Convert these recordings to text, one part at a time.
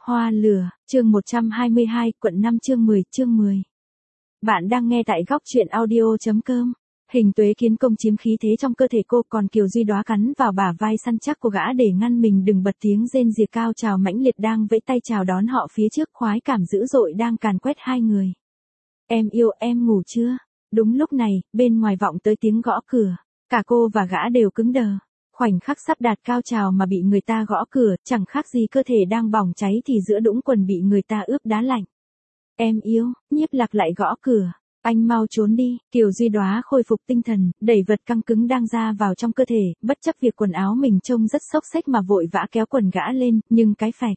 Hoa lửa, chương 122, quận 5 chương 10. Bạn đang nghe tại góc truyện audio.com. Hình Tuế Kiến công chiếm khí thế trong cơ thể cô, còn Kiều Duy Đóa cắn vào bả vai săn chắc của gã để ngăn mình đừng bật tiếng rên rỉ. Cao Trào mãnh liệt đang vẫy tay chào đón họ phía trước, khoái cảm dữ dội đang càn quét hai người. Em yêu, em ngủ chưa? Đúng lúc này, bên ngoài vọng tới tiếng gõ cửa. Cả cô và gã đều cứng đờ. Khoảnh khắc sắp đạt cao trào mà bị người ta gõ cửa, chẳng khác gì cơ thể đang bỏng cháy thì giữa đũng quần bị người ta ướp đá lạnh. Em yêu, Nhiếp Lạc lại gõ cửa. Anh mau trốn đi. Kiều Duy Đóa khôi phục tinh thần, đẩy vật căng cứng đang ra vào trong cơ thể, bất chấp việc quần áo mình trông rất xốc xếch mà vội vã kéo quần gã lên, nhưng cái phạch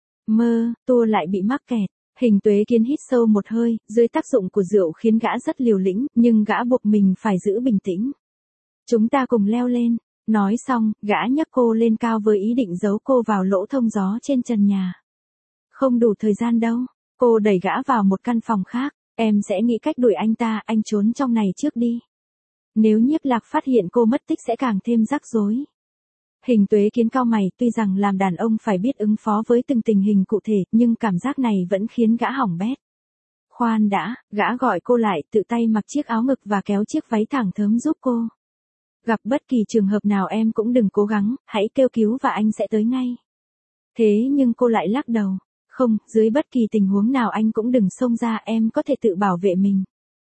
tua lại bị mắc kẹt. Hình Tuế Kiến hít sâu một hơi, dưới tác dụng của rượu khiến gã rất liều lĩnh, nhưng gã buộc mình phải giữ bình tĩnh. Chúng ta cùng leo lên. Nói xong, gã nhấc cô lên cao với ý định giấu cô vào lỗ thông gió trên trần nhà. Không đủ thời gian đâu. Cô đẩy gã vào một căn phòng khác. Em sẽ nghĩ cách đuổi anh ta, anh trốn trong này trước đi. Nếu Nhiếp Lạc phát hiện cô mất tích sẽ càng thêm rắc rối. Hình Tuế Kiến cau mày, tuy rằng làm đàn ông phải biết ứng phó với từng tình hình cụ thể, nhưng cảm giác này vẫn khiến gã hỏng bét. Khoan đã, gã gọi cô lại, tự tay mặc chiếc áo ngực và kéo chiếc váy thẳng thớm giúp cô. Gặp bất kỳ trường hợp nào em cũng đừng cố gắng, hãy kêu cứu và anh sẽ tới ngay. Thế nhưng cô lại lắc đầu. Không, dưới bất kỳ tình huống nào anh cũng đừng xông ra, em có thể tự bảo vệ mình.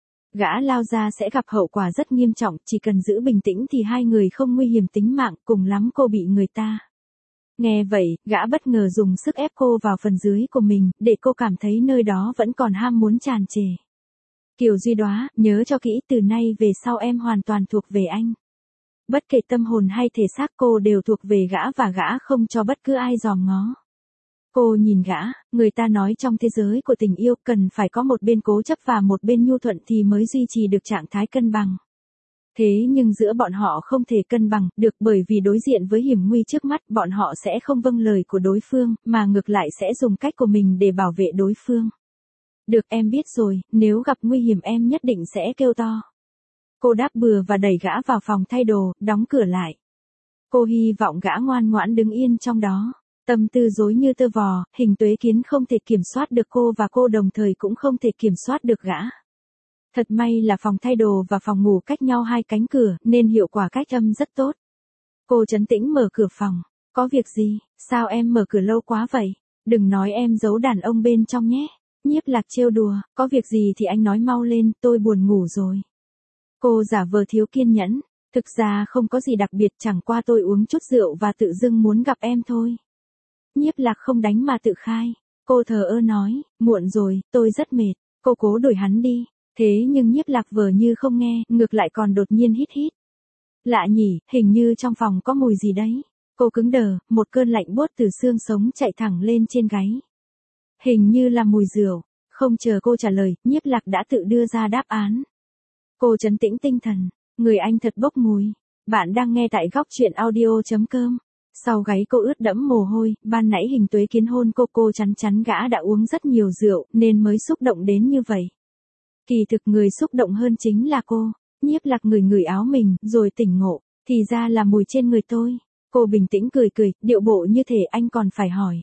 Gã lao ra sẽ gặp hậu quả rất nghiêm trọng, chỉ cần giữ bình tĩnh thì hai người không nguy hiểm tính mạng, cùng lắm cô bị người ta. Nghe vậy, gã bất ngờ dùng sức ép cô vào phần dưới của mình, để cô cảm thấy nơi đó vẫn còn ham muốn tràn trề. Kiều Duy Đóa, nhớ cho kỹ, từ nay về sau em hoàn toàn thuộc về anh. Bất kể tâm hồn hay thể xác cô đều thuộc về gã và gã không cho bất cứ ai dòm ngó. Cô nhìn gã, người ta nói trong thế giới của tình yêu cần phải có một bên cố chấp và một bên nhu thuận thì mới duy trì được trạng thái cân bằng. Thế nhưng giữa bọn họ không thể cân bằng được, bởi vì đối diện với hiểm nguy trước mắt bọn họ sẽ không vâng lời của đối phương, mà ngược lại sẽ dùng cách của mình để bảo vệ đối phương. Được, em biết rồi, nếu gặp nguy hiểm em nhất định sẽ kêu to. Cô đáp bừa và đẩy gã vào phòng thay đồ, đóng cửa lại. Cô hy vọng gã ngoan ngoãn đứng yên trong đó. Tâm tư rối như tơ vò, Hình Tuế Kiến không thể kiểm soát được cô và cô đồng thời cũng không thể kiểm soát được gã. Thật may là phòng thay đồ và phòng ngủ cách nhau hai cánh cửa, nên hiệu quả cách âm rất tốt. Cô trấn tĩnh mở cửa phòng. Có việc gì? Sao em mở cửa lâu quá vậy? Đừng nói em giấu đàn ông bên trong nhé. Nhiếp Lạc trêu đùa, có việc gì thì anh nói mau lên, tôi buồn ngủ rồi. Cô giả vờ thiếu kiên nhẫn. Thực ra không có gì đặc biệt, chẳng qua tôi uống chút rượu và tự dưng muốn gặp em thôi. Nhiếp Lạc không đánh mà tự khai. Cô thờ ơ nói, muộn rồi, tôi rất mệt. Cô cố đuổi hắn đi. Thế nhưng Nhiếp Lạc vờ như không nghe, ngược lại còn đột nhiên hít hít. Lạ nhỉ, hình như trong phòng có mùi gì đấy. Cô cứng đờ, một cơn lạnh buốt từ xương sống chạy thẳng lên trên gáy. Hình như là mùi rượu. Không chờ cô trả lời, Nhiếp Lạc đã tự đưa ra đáp án. Cô trấn tĩnh tinh thần. Người anh thật bốc mùi. Bạn đang nghe tại góc truyện audio.com. Sau gáy cô ướt đẫm mồ hôi, ban nãy Hình Tuế Kiến hôn cô chắn gã đã uống rất nhiều rượu, nên mới xúc động đến như vậy. Kỳ thực người xúc động hơn chính là cô. Nhiếp Lạc ngửi áo mình, rồi tỉnh ngộ, thì ra là mùi trên người tôi. Cô bình tĩnh cười, điệu bộ như thể anh còn phải hỏi.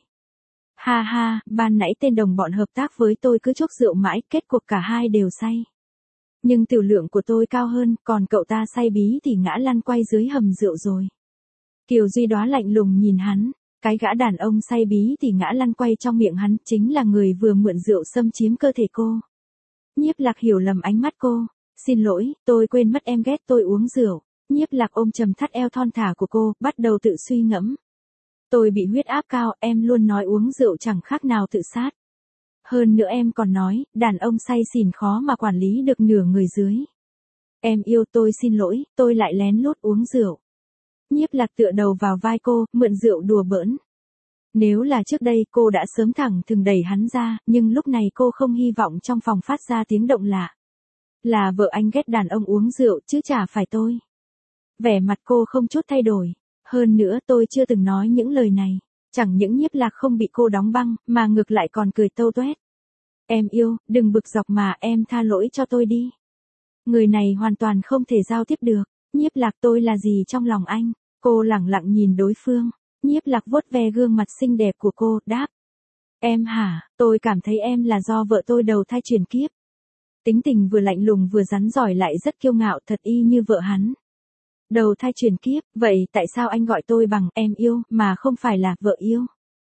Ha ha, ban nãy tên đồng bọn hợp tác với tôi cứ chuốc rượu mãi, kết cuộc cả hai đều say. Nhưng tiểu lượng của tôi cao hơn, còn cậu ta say bí thì ngã lăn quay dưới hầm rượu rồi. Kiều Duy Đóa lạnh lùng nhìn hắn, cái gã đàn ông say bí thì ngã lăn quay trong miệng hắn chính là người vừa mượn rượu xâm chiếm cơ thể cô. Nhiếp Lạc hiểu lầm ánh mắt cô. Xin lỗi, tôi quên mất em ghét tôi uống rượu. Nhiếp Lạc ôm chầm thắt eo thon thả của cô, bắt đầu tự suy ngẫm. Tôi bị huyết áp cao, em luôn nói uống rượu chẳng khác nào tự sát. Hơn nữa em còn nói, đàn ông say xỉn khó mà quản lý được nửa người dưới. Em yêu, tôi xin lỗi, tôi lại lén lút uống rượu. Nhiếp Lạc tựa đầu vào vai cô, mượn rượu đùa bỡn. Nếu là trước đây cô đã sớm thẳng thừng đẩy hắn ra, nhưng lúc này cô không hy vọng trong phòng phát ra tiếng động lạ. Là vợ anh ghét đàn ông uống rượu chứ chả phải tôi. Vẻ mặt cô không chút thay đổi. Hơn nữa tôi chưa từng nói những lời này. Chẳng những Nhiếp Lạc không bị cô đóng băng, mà ngược lại còn cười tâu tuét. Em yêu, đừng bực dọc mà, em tha lỗi cho tôi đi. Người này hoàn toàn không thể giao tiếp được. Nhiếp Lạc, tôi là gì trong lòng anh? Cô lẳng lặng nhìn đối phương. Nhiếp Lạc vuốt ve gương mặt xinh đẹp của cô, đáp. Em hả, tôi cảm thấy em là do vợ tôi đầu thai chuyển kiếp. Tính tình vừa lạnh lùng vừa rắn giỏi lại rất kiêu ngạo, thật y như vợ hắn. Đầu thai chuyển kiếp, vậy tại sao anh gọi tôi bằng em yêu mà không phải là vợ yêu?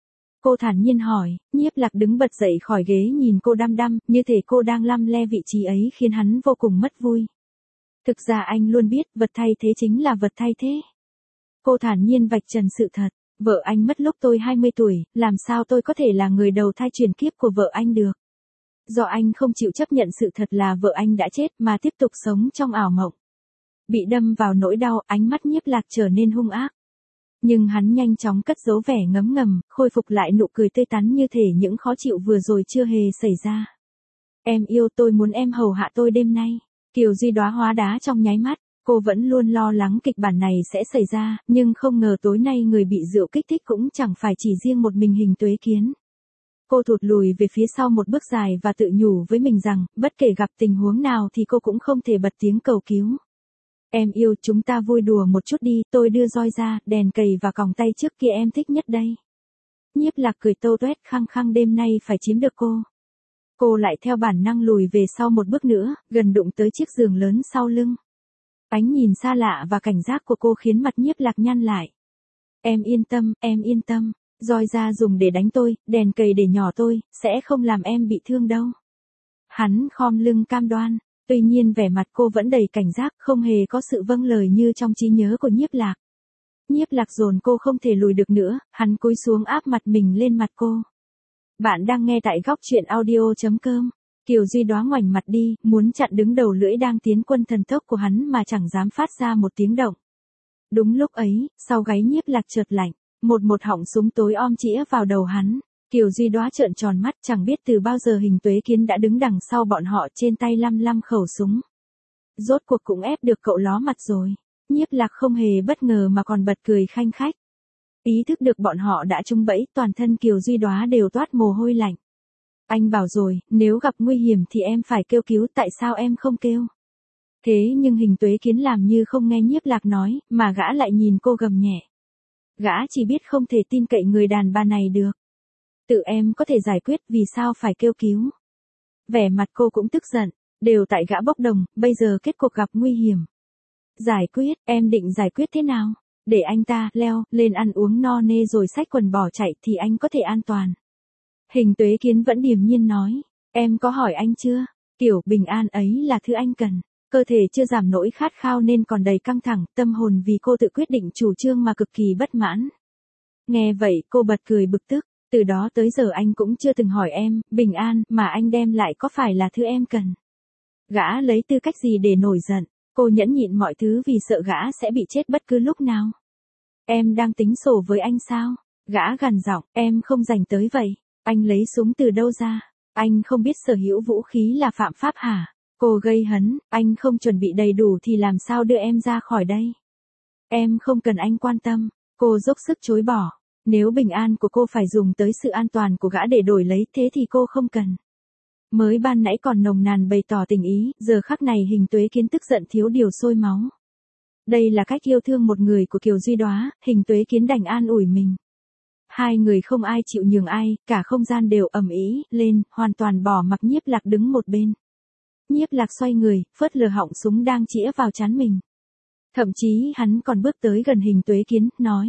Cô thản nhiên hỏi. Nhiếp Lạc đứng bật dậy khỏi ghế nhìn cô đăm đăm, như thể cô đang lăm le vị trí ấy khiến hắn vô cùng mất vui. Thực ra anh luôn biết vật thay thế chính là vật thay thế. Cô thản nhiên vạch trần sự thật. Vợ anh mất lúc tôi 20 tuổi, làm sao tôi có thể là người đầu thai chuyển kiếp của vợ anh được? Do anh không chịu chấp nhận sự thật là vợ anh đã chết mà tiếp tục sống trong ảo mộng. Bị đâm vào nỗi đau, ánh mắt Nhiếp Lạc trở nên hung ác. Nhưng hắn nhanh chóng cất giấu vẻ ngấm ngầm, khôi phục lại nụ cười tươi tắn như thể những khó chịu vừa rồi chưa hề xảy ra. Em yêu, tôi muốn em hầu hạ tôi đêm nay. Kiều Duy Đóa hóa đá trong nháy mắt. Cô vẫn luôn lo lắng kịch bản này sẽ xảy ra, nhưng không ngờ tối nay người bị rượu kích thích cũng chẳng phải chỉ riêng một mình Hình Tuế Kiến. Cô thụt lùi về phía sau một bước dài và tự nhủ với mình rằng, bất kể gặp tình huống nào thì cô cũng không thể bật tiếng cầu cứu. Em yêu, chúng ta vui đùa một chút đi, tôi đưa roi ra, đèn cầy và còng tay trước kia em thích nhất đây. Nhiếp Lạc cười tâu tuét, khăng khăng đêm nay phải chiếm được cô. Cô lại theo bản năng lùi về sau một bước nữa, gần đụng tới chiếc giường lớn sau lưng. Ánh nhìn xa lạ và cảnh giác của cô khiến mặt Nhiếp Lạc nhăn lại. Em yên tâm, roi ra dùng để đánh tôi, đèn cầy để nhỏ tôi, sẽ không làm em bị thương đâu. Hắn khom lưng cam đoan, tuy nhiên vẻ mặt cô vẫn đầy cảnh giác, không hề có sự vâng lời như trong trí nhớ của Nhiếp Lạc. Nhiếp Lạc dồn cô không thể lùi được nữa, hắn cúi xuống áp mặt mình lên mặt cô. Bạn đang nghe tại góc truyện audio.com. Kiều Duy Đóa ngoảnh mặt đi, muốn chặn đứng đầu lưỡi đang tiến quân thần tốc của hắn mà chẳng dám phát ra một tiếng động. Đúng lúc ấy, sau gáy Nhiếp Lạc chợt lạnh, một họng súng tối om chĩa vào đầu hắn. Kiều Duy Đóa trợn tròn mắt, chẳng biết từ bao giờ Hình Tuế Kiến đã đứng đằng sau bọn họ, trên tay lăm khẩu súng. Rốt cuộc cũng ép được cậu ló mặt rồi. Nhiếp Lạc không hề bất ngờ mà còn bật cười khanh khách. Ý thức được bọn họ đã trúng bẫy, toàn thân Kiều Duy Đóa đều toát mồ hôi lạnh. Anh bảo rồi, nếu gặp nguy hiểm thì em phải kêu cứu, tại sao em không kêu? Thế nhưng Hình Tuế Kiến làm như không nghe Nhiếp Lạc nói, mà gã lại nhìn cô gầm nhẹ. Gã chỉ biết không thể tin cậy người đàn bà này được. Tự em có thể giải quyết, vì sao phải kêu cứu? Vẻ mặt cô cũng tức giận, đều tại gã bốc đồng, bây giờ kết cuộc gặp nguy hiểm. Giải quyết, em định giải quyết thế nào? Để anh ta leo lên ăn uống no nê rồi xách quần bỏ chạy thì anh có thể an toàn. Hình Tuế Kiến vẫn điềm nhiên nói, em có hỏi anh chưa? Kiểu bình an ấy là thứ anh cần. Cơ thể chưa giảm nỗi khát khao nên còn đầy căng thẳng, tâm hồn vì cô tự quyết định chủ trương mà cực kỳ bất mãn. Nghe vậy cô bật cười bực tức, từ đó tới giờ anh cũng chưa từng hỏi em, bình an mà anh đem lại có phải là thứ em cần? Gã lấy tư cách gì để nổi giận? Cô nhẫn nhịn mọi thứ vì sợ gã sẽ bị chết bất cứ lúc nào. Em đang tính sổ với anh sao? Gã gằn giọng, em không dành tới vậy. Anh lấy súng từ đâu ra? Anh không biết sở hữu vũ khí là phạm pháp hả? Cô gây hấn, anh không chuẩn bị đầy đủ thì làm sao đưa em ra khỏi đây? Em không cần anh quan tâm. Cô dốc sức chối bỏ. Nếu bình an của cô phải dùng tới sự an toàn của gã để đổi lấy thế thì cô không cần. Mới ban nãy còn nồng nàn bày tỏ tình ý, giờ khắc này Hình Tuế Kiến tức giận thiếu điều sôi máu. Đây là cách yêu thương một người của Kiều Duy Đóa, Hình Tuế Kiến đành an ủi mình. Hai người không ai chịu nhường ai, cả không gian đều ầm ĩ lên, hoàn toàn bỏ mặc Nhiếp Lạc đứng một bên. Nhiếp Lạc xoay người, phớt lờ họng súng đang chĩa vào trán mình. Thậm chí hắn còn bước tới gần Hình Tuế Kiến, nói.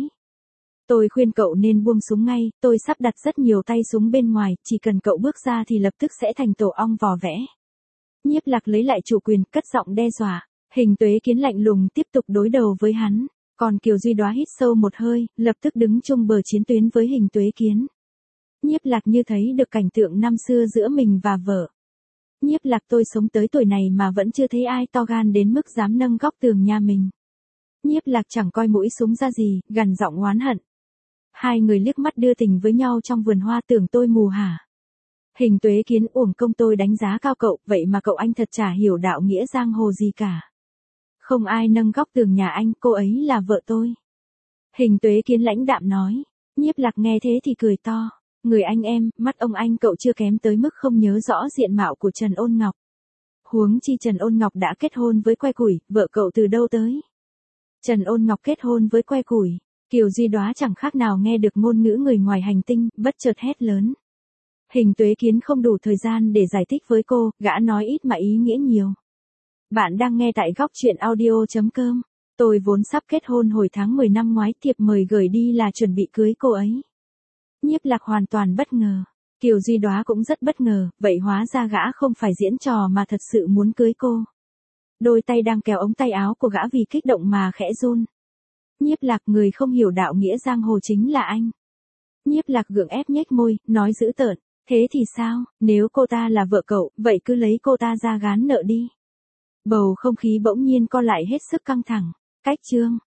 Tôi khuyên cậu nên buông súng ngay, tôi sắp đặt rất nhiều tay súng bên ngoài, chỉ cần cậu bước ra thì lập tức sẽ thành tổ ong vò vẽ. Nhiếp Lạc lấy lại chủ quyền, cất giọng đe dọa. Hình Tuế Kiến lạnh lùng tiếp tục đối đầu với hắn. Còn Kiều Duy Đóa hít sâu một hơi, lập tức đứng chung bờ chiến tuyến với Hình Tuế Kiến. Nhiếp Lạc như thấy được cảnh tượng năm xưa giữa mình và vợ. Nhiếp Lạc, tôi sống tới tuổi này mà vẫn chưa thấy ai to gan đến mức dám nâng góc tường nhà mình. Nhiếp Lạc chẳng coi mũi súng ra gì, gằn giọng oán hận. Hai người liếc mắt đưa tình với nhau trong vườn hoa, tưởng tôi mù hả? Hình Tuế Kiến, uổng công tôi đánh giá cao cậu, vậy mà cậu anh thật chả hiểu đạo nghĩa giang hồ gì cả. Không ai nâng góc tường nhà anh, cô ấy là vợ tôi. Hình Tuế Kiến lãnh đạm nói. Nhiếp Lạc nghe thế thì cười to. Người anh em, mắt ông anh cậu chưa kém tới mức không nhớ rõ diện mạo của Trần Ôn Ngọc. Huống chi Trần Ôn Ngọc đã kết hôn với Que Củi, vợ cậu từ đâu tới? Trần Ôn Ngọc kết hôn với Que Củi. Kiều Duy Đóa chẳng khác nào nghe được ngôn ngữ người ngoài hành tinh, bất chợt hét lớn. Hình Tuế Kiến không đủ thời gian để giải thích với cô, gã nói ít mà ý nghĩa nhiều. Bạn đang nghe tại góc truyện audio.com. Tôi vốn sắp kết hôn hồi tháng 10 năm ngoái, thiệp mời gửi đi là chuẩn bị cưới cô ấy. Nhiếp Lạc hoàn toàn bất ngờ. Kiều Duy Đoá cũng rất bất ngờ, vậy hóa ra gã không phải diễn trò mà thật sự muốn cưới cô. Đôi tay đang kéo ống tay áo của gã vì kích động mà khẽ run. Nhiếp Lạc, người không hiểu đạo nghĩa giang hồ chính là anh. Nhiếp Lạc gượng ép nhếch môi, nói dữ tợn, thế thì sao, nếu cô ta là vợ cậu, vậy cứ lấy cô ta ra gán nợ đi. Bầu không khí bỗng nhiên co lại hết sức căng thẳng. Cách chương